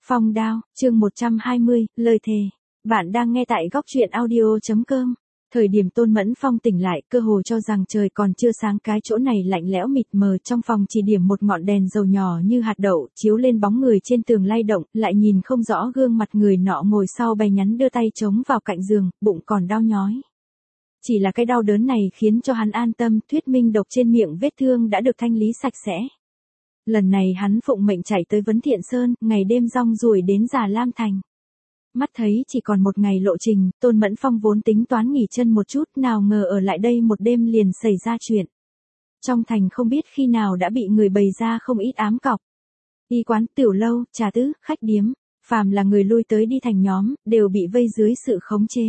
Phong đao, chương 120, lời thề. Bạn đang nghe tại góc truyện audio.com. Thời điểm Tôn Mẫn Phong tỉnh lại, cơ hồ cho rằng trời còn chưa sáng, cái chỗ này lạnh lẽo mịt mờ, trong phòng chỉ điểm một ngọn đèn dầu nhỏ như hạt đậu, chiếu lên bóng người trên tường lay động, lại nhìn không rõ gương mặt người nọ ngồi sau bày nhắn đưa tay chống vào cạnh giường, bụng còn đau nhói. Chỉ là cái đau đớn này khiến cho hắn an tâm, thuyết minh độc trên miệng vết thương đã được thanh lý sạch sẽ. Lần này hắn phụng mệnh chạy tới Vấn Thiện Sơn, ngày đêm rong ruổi đến Già Lam Thành. Mắt thấy chỉ còn một ngày lộ trình, Tôn Mẫn Phong vốn tính toán nghỉ chân một chút, nào ngờ ở lại đây một đêm liền xảy ra chuyện. Trong thành không biết khi nào đã bị người bày ra không ít ám cọc. Y quán, tiểu lâu, trà tứ, khách điếm, phàm là người lui tới đi thành nhóm, đều bị vây dưới sự khống chế.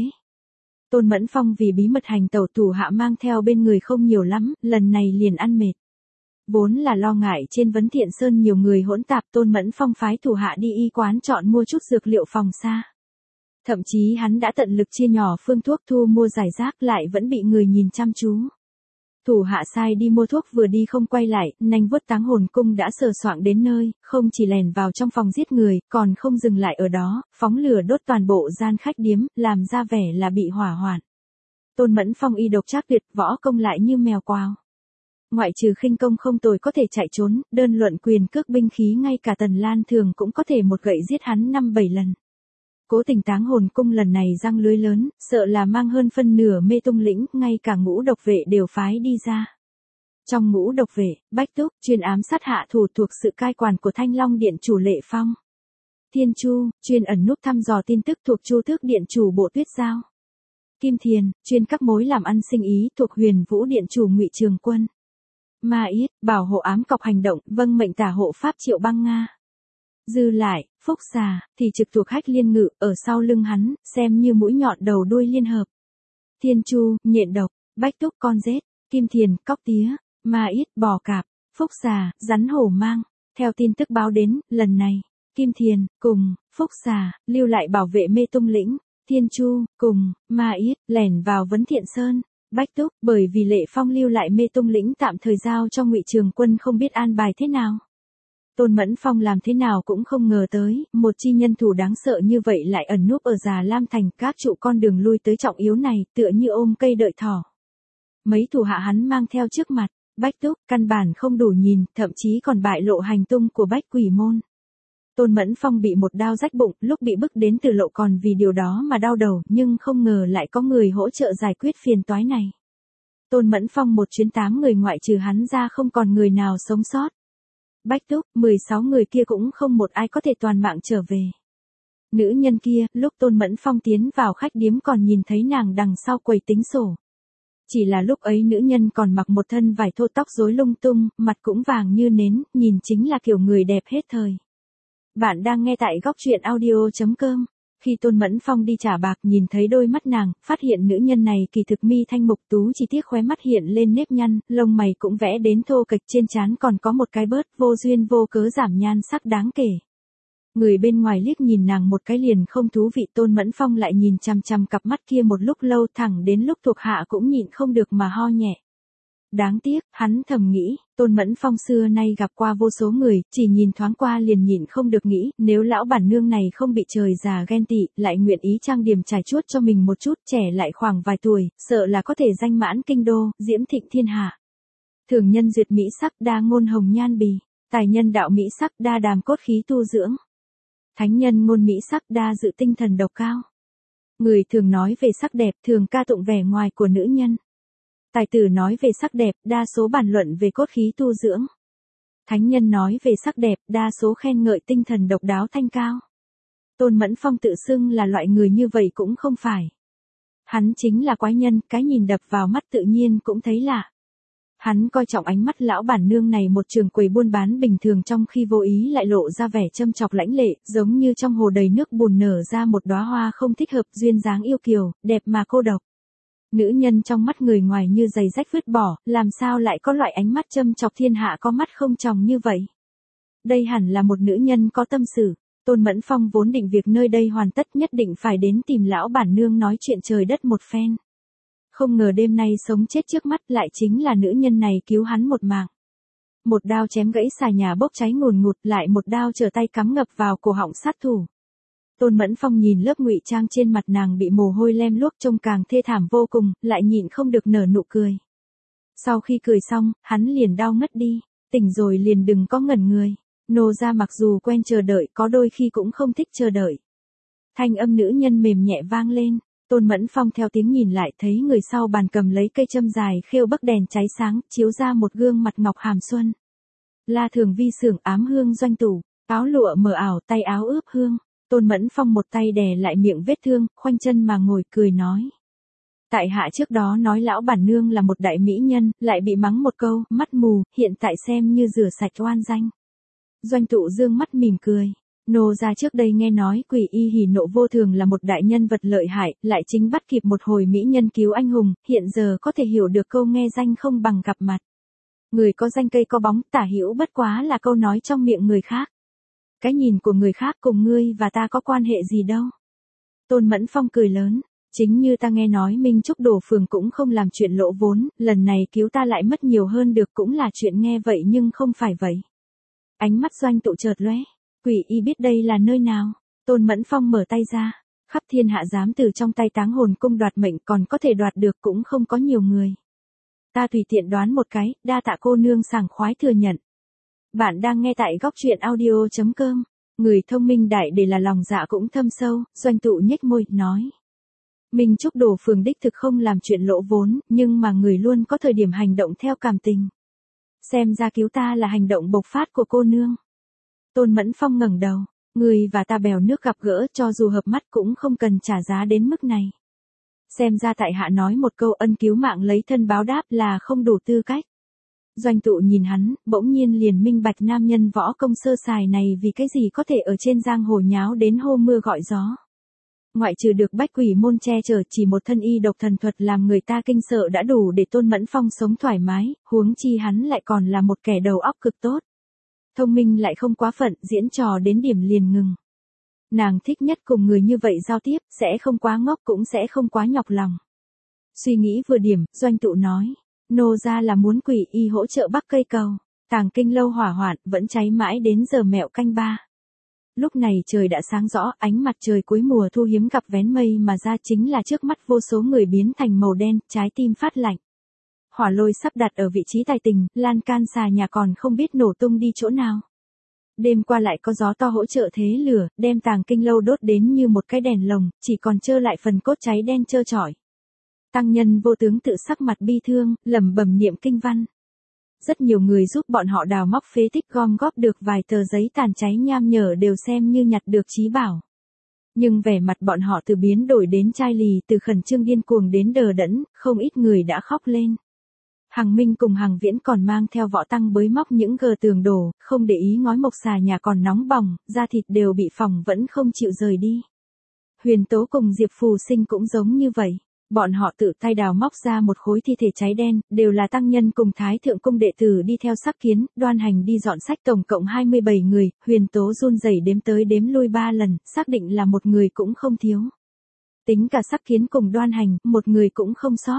Tôn Mẫn Phong vì bí mật hành tẩu, thủ hạ mang theo bên người không nhiều lắm, lần này liền ăn mệt. Vốn là lo ngại trên Vấn Thiện Sơn nhiều người hỗn tạp, Tôn Mẫn Phong phái thủ hạ đi y quán chọn mua chút dược liệu phòng xa. Thậm chí hắn đã tận lực chia nhỏ phương thuốc thu mua giải rác, lại vẫn bị người nhìn chăm chú. Thủ hạ sai đi mua thuốc vừa đi không quay lại, nanh vuốt Táng Hồn Cung đã sờ soạng đến nơi, không chỉ lèn vào trong phòng giết người, còn không dừng lại ở đó, phóng lửa đốt toàn bộ gian khách điếm, làm ra vẻ là bị hỏa hoạn. Tôn Mẫn Phong y độc trác tuyệt, võ công lại như mèo quào. Ngoại trừ khinh công không tồi có thể chạy trốn, đơn luận quyền cước binh khí ngay cả Tần Lan Thường cũng có thể một gậy giết hắn 5-7 lần. Cố tình Táng Hồn Cung lần này răng lưới lớn, sợ là mang hơn phân nửa Mê Tung Lĩnh, ngay cả ngũ độc vệ đều phái đi ra. Trong ngũ độc vệ, Bách Túc, chuyên ám sát hạ thủ thuộc sự cai quản của Thanh Long Điện chủ Lệ Phong. Thiên Chu, chuyên ẩn núp thăm dò tin tức thuộc Chu Tước Điện chủ Bộ Tuyết Giao. Kim Thiền, chuyên các mối làm ăn sinh ý thuộc Huyền Vũ Điện chủ Ngụy Trường Quân. Ma Yết, bảo hộ ám cọc hành động, vâng mệnh tả hộ pháp Triệu Băng Nga. Dư lại, Phúc Xà, thì trực thuộc Hách Liên Ngự, ở sau lưng hắn, xem như mũi nhọn đầu đuôi liên hợp. Thiên Chu, nhện độc, Bách Túc con rết, Kim Thiền, cóc tía, Ma Yết, bò cạp, Phúc Xà, rắn hổ mang. Theo tin tức báo đến, lần này, Kim Thiền, cùng, Phúc Xà, lưu lại bảo vệ Mê Tung Lĩnh, Thiên Chu, cùng, Ma Yết, lẻn vào Vấn Thiện Sơn. Bách Túc, bởi vì Lệ Phong lưu lại Mê Tung Lĩnh tạm thời giao cho Ngụy Trường Quân, không biết an bài thế nào. Tôn Mẫn Phong làm thế nào cũng không ngờ tới, một chi nhân thủ đáng sợ như vậy lại ẩn núp ở Già Lam Thành, các trụ con đường lui tới trọng yếu này, tựa như ôm cây đợi thỏ. Mấy thủ hạ hắn mang theo trước mặt, Bách Túc, căn bản không đủ nhìn, thậm chí còn bại lộ hành tung của Bách Quỷ Môn. Tôn Mẫn Phong bị một đao rách bụng, lúc bị bức đến từ lộ còn vì điều đó mà đau đầu, nhưng không ngờ lại có người hỗ trợ giải quyết phiền toái này. Tôn Mẫn Phong một chuyến 8 người ngoại trừ hắn ra không còn người nào sống sót. Bách Túc, 16 người kia cũng không một ai có thể toàn mạng trở về. Nữ nhân kia, lúc Tôn Mẫn Phong tiến vào khách điếm còn nhìn thấy nàng đằng sau quầy tính sổ. Chỉ là lúc ấy nữ nhân còn mặc một thân vải thô, tóc rối lung tung, mặt cũng vàng như nến, nhìn chính là kiểu người đẹp hết thời. Bạn đang nghe tại góc truyện audio.com. Khi Tôn Mẫn Phong đi trả bạc nhìn thấy đôi mắt nàng, phát hiện nữ nhân này kỳ thực mi thanh mục tú, chỉ tiếc khóe mắt hiện lên nếp nhăn, lông mày cũng vẽ đến thô kệch, trên trán còn có một cái bớt, vô duyên vô cớ giảm nhan sắc đáng kể. Người bên ngoài liếc nhìn nàng một cái liền không thú vị, Tôn Mẫn Phong lại nhìn chằm chằm cặp mắt kia một lúc lâu, thẳng đến lúc thuộc hạ cũng nhịn không được mà ho nhẹ. Đáng tiếc, hắn thầm nghĩ, Tôn Mẫn Phong xưa nay gặp qua vô số người, chỉ nhìn thoáng qua liền nhịn không được nghĩ, nếu lão bản nương này không bị trời già ghen tị, lại nguyện ý trang điểm trải chuốt cho mình một chút, trẻ lại khoảng vài tuổi, sợ là có thể danh mãn kinh đô, diễm thịnh thiên hạ. Thường nhân duyệt mỹ sắc, đa ngôn hồng nhan bì, tài nhân đạo mỹ sắc, đa đàm cốt khí tu dưỡng. Thánh nhân ngôn mỹ sắc, đa dự tinh thần độc cao. Người thường nói về sắc đẹp, thường ca tụng vẻ ngoài của nữ nhân. Tài tử nói về sắc đẹp, đa số bàn luận về cốt khí tu dưỡng. Thánh nhân nói về sắc đẹp, đa số khen ngợi tinh thần độc đáo thanh cao. Tôn Mẫn Phong tự xưng là loại người như vậy cũng không phải. Hắn chính là quái nhân, cái nhìn đập vào mắt tự nhiên cũng thấy lạ. Hắn coi trọng ánh mắt lão bản nương này, một trường quầy buôn bán bình thường trong khi vô ý lại lộ ra vẻ châm chọc lãnh lệ, giống như trong hồ đầy nước bùn nở ra một đóa hoa không thích hợp, duyên dáng yêu kiều, đẹp mà cô độc. Nữ nhân trong mắt người ngoài như giày rách vứt bỏ, làm sao lại có loại ánh mắt châm chọc thiên hạ có mắt không tròng như vậy? Đây hẳn là một nữ nhân có tâm sự. Tôn Mẫn Phong vốn định việc nơi đây hoàn tất nhất định phải đến tìm lão bản nương nói chuyện trời đất một phen. Không ngờ đêm nay sống chết trước mắt lại chính là nữ nhân này cứu hắn một mạng. Một đao chém gãy xà nhà bốc cháy ngùn ngụt, lại một đao trở tay cắm ngập vào cổ họng sát thủ. Tôn Mẫn Phong nhìn lớp ngụy trang trên mặt nàng bị mồ hôi lem luốc trông càng thê thảm vô cùng, lại nhịn không được nở nụ cười. Sau khi cười xong, hắn liền đau ngất đi, tỉnh rồi liền đừng có ngẩn người. Nô gia mặc dù quen chờ đợi, có đôi khi cũng không thích chờ đợi. Thanh âm nữ nhân mềm nhẹ vang lên, Tôn Mẫn Phong theo tiếng nhìn lại thấy người sau bàn cầm lấy cây châm dài khêu bắc đèn cháy sáng, chiếu ra một gương mặt ngọc hàm xuân. La Thường Vi xưởng ám hương doanh tủ, áo lụa mờ ảo, tay áo ướp hương. Tôn Mẫn Phong một tay đè lại miệng vết thương, khoanh chân mà ngồi cười nói. Tại hạ trước đó nói lão bản nương là một đại mỹ nhân, lại bị mắng một câu, mắt mù, hiện tại xem như rửa sạch oan danh. Doanh tụ dương mắt mỉm cười. Nô gia trước đây nghe nói Quỷ Y Hỉ Nộ Vô Thường là một đại nhân vật lợi hại, lại chính bắt kịp một hồi mỹ nhân cứu anh hùng, hiện giờ có thể hiểu được câu nghe danh không bằng gặp mặt. Người có danh cây có bóng, tả hữu bất quá là câu nói trong miệng người khác. Cái nhìn của người khác cùng ngươi và ta có quan hệ gì đâu. Tôn Mẫn Phong cười lớn, chính như ta nghe nói Minh Trúc đổ phường cũng không làm chuyện lỗ vốn, lần này cứu ta lại mất nhiều hơn được cũng là chuyện nghe vậy nhưng không phải vậy. Ánh mắt Doanh tụ chợt lóe, Quỷ Y biết đây là nơi nào. Tôn Mẫn Phong mở tay ra, khắp thiên hạ dám từ trong tay Táng Hồn Cung đoạt mệnh, còn có thể đoạt được cũng không có nhiều người. Ta tùy tiện đoán một cái, đa tạ cô nương sảng khoái thừa nhận. Bạn đang nghe tại góc truyện audio.com. Người thông minh đại để là lòng dạ cũng thâm sâu, Doanh tụ nhếch môi, nói. Minh Trúc đổ phường đích thực không làm chuyện lỗ vốn, nhưng mà người luôn có thời điểm hành động theo cảm tình. Xem ra cứu ta là hành động bộc phát của cô nương. Tôn Mẫn Phong ngẩng đầu, người và ta bèo nước gặp gỡ, cho dù hợp mắt cũng không cần trả giá đến mức này. Xem ra tại hạ nói một câu ân cứu mạng lấy thân báo đáp là không đủ tư cách. Doanh tụ nhìn hắn, bỗng nhiên liền minh bạch nam nhân võ công sơ sài này vì cái gì có thể ở trên giang hồ nháo đến hô mưa gọi gió. Ngoại trừ được bách quỷ môn che chở, chỉ một thân y độc thần thuật làm người ta kinh sợ đã đủ để Tôn Mẫn Phong sống thoải mái, huống chi hắn lại còn là một kẻ đầu óc cực tốt. Thông minh lại không quá phận, diễn trò đến điểm liền ngừng. Nàng thích nhất cùng người như vậy giao tiếp, sẽ không quá ngốc cũng sẽ không quá nhọc lòng. Suy nghĩ vừa điểm, Doanh tụ nói. Nô gia là muốn Quỷ Y hỗ trợ bắc cây cầu. Tàng Kinh lâu hỏa hoạn, vẫn cháy mãi đến giờ mẹo canh 3. Lúc này trời đã sáng rõ, ánh mặt trời cuối mùa thu hiếm gặp vén mây mà ra, chính là trước mắt vô số người biến thành màu đen, trái tim phát lạnh. Hỏa lôi sắp đặt ở vị trí tài tình, lan can xà nhà còn không biết nổ tung đi chỗ nào. Đêm qua lại có gió to hỗ trợ thế lửa, đem Tàng Kinh lâu đốt đến như một cái đèn lồng, chỉ còn trơ lại phần cốt cháy đen trơ trọi. Tăng nhân vô tướng tự sắc mặt bi thương, lẩm bẩm niệm kinh văn. Rất nhiều người giúp bọn họ đào móc phế tích, gom góp được vài tờ giấy tàn cháy nham nhở đều xem như nhặt được trí bảo. Nhưng vẻ mặt bọn họ từ biến đổi đến chai lì, từ khẩn trương điên cuồng đến đờ đẫn, không ít người đã khóc lên. Hằng Minh cùng Hằng Viễn còn mang theo võ tăng bới móc những gờ tường đổ, không để ý ngói mộc xà nhà còn nóng bỏng, da thịt đều bị phỏng vẫn không chịu rời đi. Huyền Tố cùng Diệp Phù Sinh cũng giống như vậy. Bọn họ tự tay đào móc ra một khối thi thể cháy đen, đều là tăng nhân cùng Thái Thượng Cung đệ tử đi theo Sắc Kiến, Đoan Hành đi dọn sách, tổng cộng 27 người, Huyền Tố run rẩy đếm tới đếm lui 3 lần, xác định là một người cũng không thiếu. Tính cả Sắc Kiến cùng Đoan Hành, một người cũng không sót.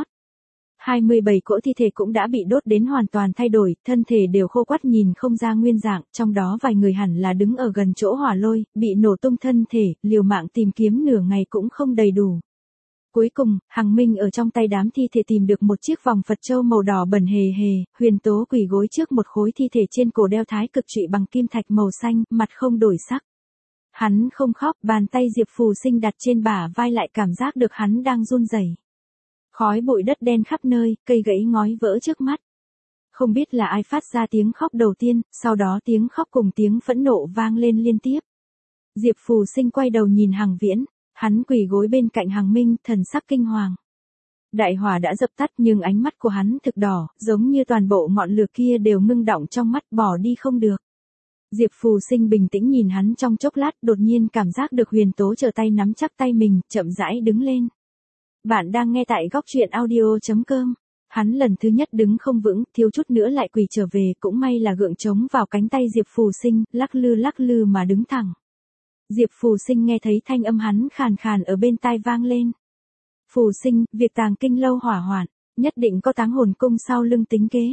27 cỗ thi thể cũng đã bị đốt đến hoàn toàn thay đổi, thân thể đều khô quắt nhìn không ra nguyên dạng, trong đó vài người hẳn là đứng ở gần chỗ hỏa lôi, bị nổ tung thân thể, liều mạng tìm kiếm nửa ngày cũng không đầy đủ. Cuối cùng, Hằng Minh ở trong tay đám thi thể tìm được một chiếc vòng Phật châu màu đỏ bẩn hề hề, Huyền Tố quỳ gối trước một khối thi thể trên cổ đeo thái cực trụy bằng kim thạch màu xanh, mặt không đổi sắc. Hắn không khóc, bàn tay Diệp Phù Sinh đặt trên bả vai lại cảm giác được hắn đang run rẩy. Khói bụi đất đen khắp nơi, cây gãy ngói vỡ trước mắt. Không biết là ai phát ra tiếng khóc đầu tiên, sau đó tiếng khóc cùng tiếng phẫn nộ vang lên liên tiếp. Diệp Phù Sinh quay đầu nhìn Hằng Viễn. Hắn quỳ gối bên cạnh Hằng Minh, thần sắc kinh hoàng. Đại hỏa đã dập tắt nhưng ánh mắt của hắn thực đỏ, giống như toàn bộ ngọn lửa kia đều ngưng đọng trong mắt, bỏ đi không được. Diệp Phù Sinh bình tĩnh nhìn hắn trong chốc lát, đột nhiên cảm giác được Huyền Tố trở tay nắm chắc tay mình, chậm rãi đứng lên. Bạn đang nghe tại góc truyện audio.com. Hắn lần thứ nhất đứng không vững, thiếu chút nữa lại quỳ trở về, cũng may là gượng chống vào cánh tay Diệp Phù Sinh, lắc lư mà đứng thẳng. Diệp Phù Sinh nghe thấy thanh âm hắn khàn khàn ở bên tai vang lên. Phù Sinh, việc Tàng Kinh lâu hỏa hoạn, nhất định có Táng Hồn Cung sau lưng tính kế.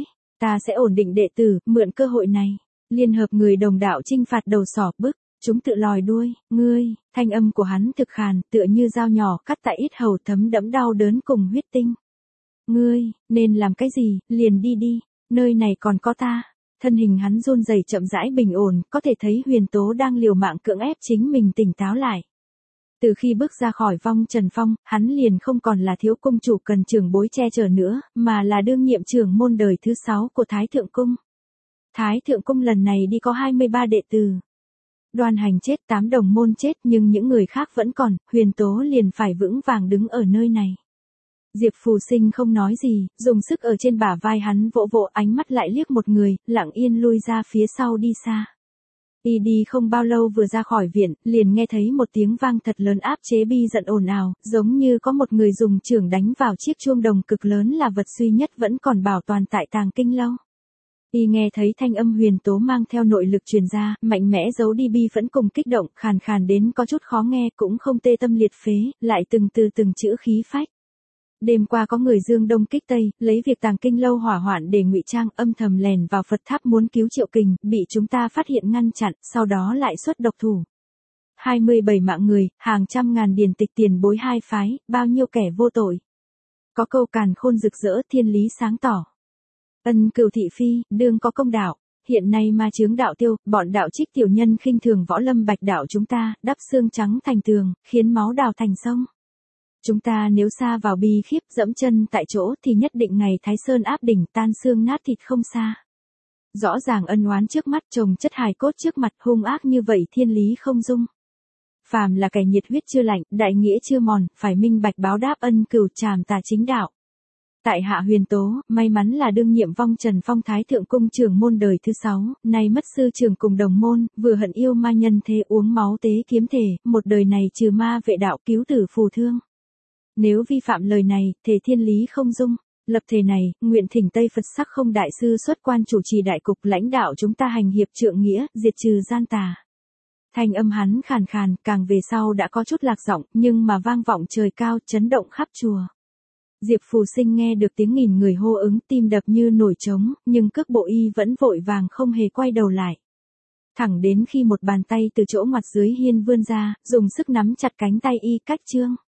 Ta sẽ ổn định đệ tử, mượn cơ hội này, liên hợp người đồng đạo chinh phạt đầu sỏ bức, chúng tự lòi đuôi, ngươi, thanh âm của hắn thực khàn, tựa như dao nhỏ cắt tại yết hầu thấm đẫm đau đớn cùng huyết tinh. Ngươi, nên làm cái gì, liền đi đi, nơi này còn có ta. Thân hình hắn run rẩy chậm rãi bình ổn, có thể thấy Huyền Tố đang liều mạng cưỡng ép chính mình tỉnh táo lại. Từ khi bước ra khỏi vong trần phong, hắn liền không còn là thiếu cung chủ cần trưởng bối che chở nữa, mà là đương nhiệm trưởng môn đời thứ 6 của Thái Thượng Cung. Thái Thượng Cung lần này đi có 23 đệ tử. Đoan Hành chết, 8 đồng môn chết nhưng những người khác vẫn còn, Huyền Tố liền phải vững vàng đứng ở nơi này. Diệp Phù Sinh không nói gì, dùng sức ở trên bả vai hắn vỗ vỗ, ánh mắt lại liếc một người, lặng yên lui ra phía sau đi xa. Đi không bao lâu vừa ra khỏi viện, liền nghe thấy một tiếng vang thật lớn áp chế bi giận ồn ào, giống như có một người dùng chưởng đánh vào chiếc chuông đồng cực lớn là vật duy nhất vẫn còn bảo toàn tại Tàng Kinh Lâu. Nghe thấy thanh âm Huyền Tố mang theo nội lực truyền ra, mạnh mẽ giấu đi bi vẫn cùng kích động, khàn khàn đến có chút khó nghe, cũng không tê tâm liệt phế, lại từng từ từng chữ khí phách. Đêm qua có người dương đông kích tây, lấy việc Tàng Kinh Lâu hỏa hoạn để ngụy trang, âm thầm lèn vào Phật tháp muốn cứu Triệu Kình, bị chúng ta phát hiện ngăn chặn, sau đó lại xuất độc thủ. 27 mạng người, hàng trăm ngàn điển tịch tiền bối hai phái, bao nhiêu kẻ vô tội. Có câu càn khôn rực rỡ, thiên lý sáng tỏ. Ân Cửu thị phi, đương có công đạo. Hiện nay ma chướng đạo tiêu, bọn đạo trích tiểu nhân khinh thường võ lâm bạch đạo chúng ta, đắp xương trắng thành tường, khiến máu đào thành sông. Chúng ta nếu xa vào bi khiếp dẫm chân tại chỗ thì nhất định ngày Thái Sơn áp đỉnh tan xương nát thịt không xa. Rõ ràng ân oán trước mắt, chồng chất hài cốt trước mặt, hung ác như vậy thiên lý không dung. Phàm là kẻ nhiệt huyết chưa lạnh, đại nghĩa chưa mòn, phải minh bạch báo đáp ân cửu, trảm tà chính đạo. Tại hạ Huyền Tố, may mắn là đương nhiệm vong trần phong Thái Thượng Cung trưởng môn đời thứ 6, nay mất sư trưởng cùng đồng môn, vừa hận yêu ma nhân thế uống máu tế kiếm thể, một đời này trừ ma vệ đạo cứu tử phù thương. Nếu vi phạm lời này, thề thiên lý không dung. Lập thề này, nguyện thỉnh Tây Phật Sắc Không đại sư xuất quan chủ trì đại cục lãnh đạo chúng ta hành hiệp trượng nghĩa, diệt trừ gian tà. Thanh âm hắn khàn khàn, càng về sau đã có chút lạc giọng, nhưng mà vang vọng trời cao, chấn động khắp chùa. Diệp Phù Sinh nghe được tiếng nghìn người hô ứng, tim đập như nổi trống, nhưng cước bộ y vẫn vội vàng không hề quay đầu lại. Thẳng đến khi một bàn tay từ chỗ ngoặt dưới hiên vươn ra, dùng sức nắm chặt cánh tay y cách trương.